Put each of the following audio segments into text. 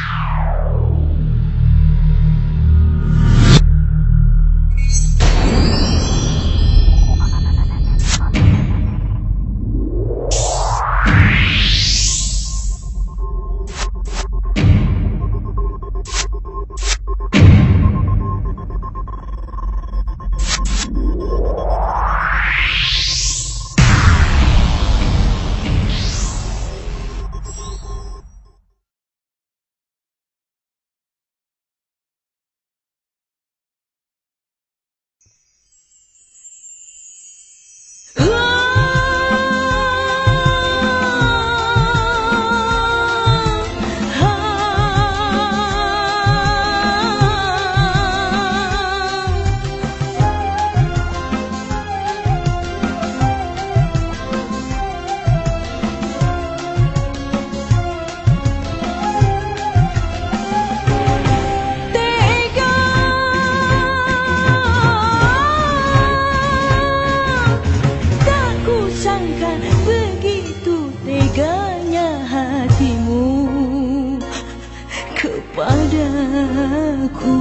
Padaku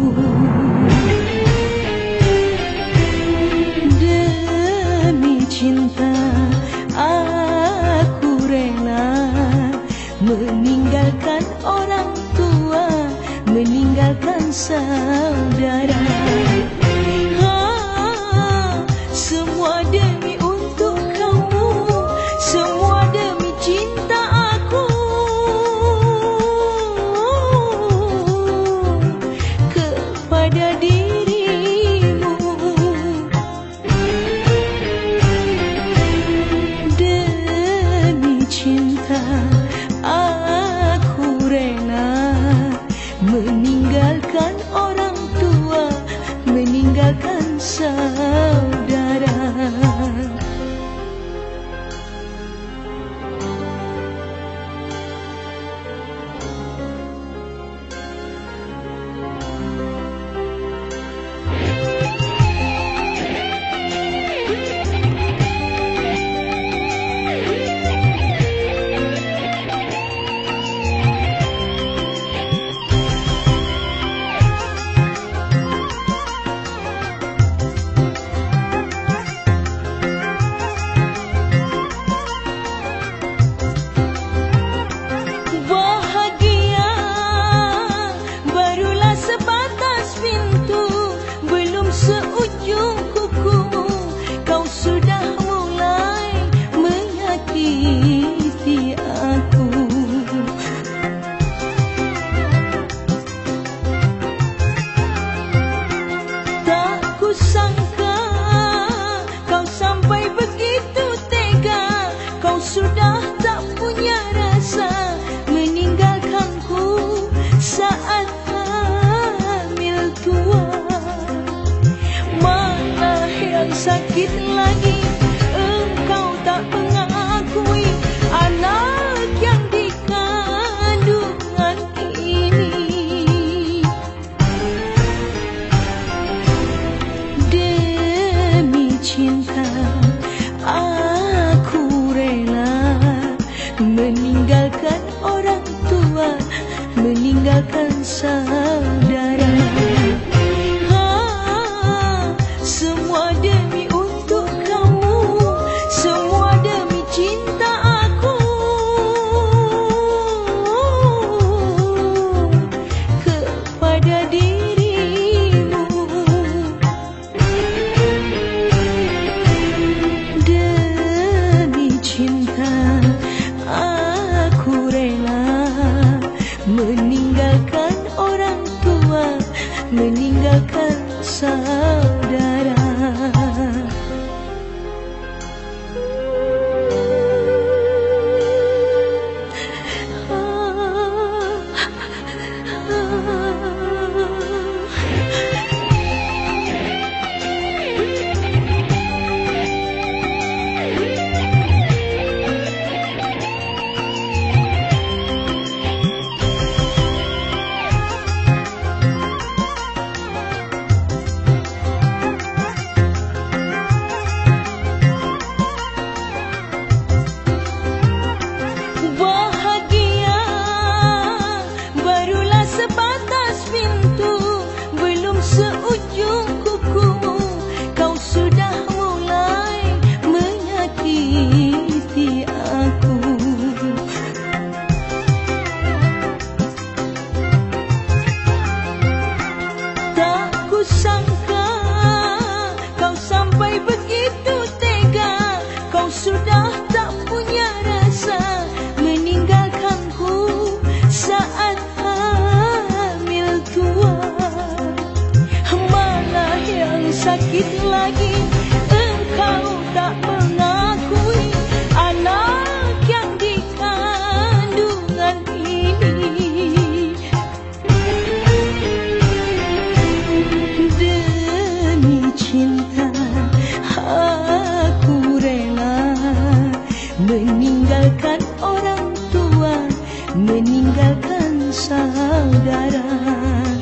demi cinta aku rela meninggalkan orang tua, meninggalkan saudara. Semua demi untuk kamu, semua demi cinta aku kepada dirimu. Demi cinta aku rela meninggalkan orang tua, meninggalkan saudara. Seujung kuku kau sudah mulai menyakiti aku. Tak kusangka kau sampai begitu tega, kau sudah tak punya rasa meninggalkanku saat hamil tua. Sakit lagi engkau tak mengakui anak yang dikandungan ini. Demi cinta aku rela meninggalkan orang tua, meninggalkan saudara. Semua demi untuk kamu, semua demi cinta aku kepada dirimu. Demi cinta aku rela meninggalkan orang bagaikan saudara.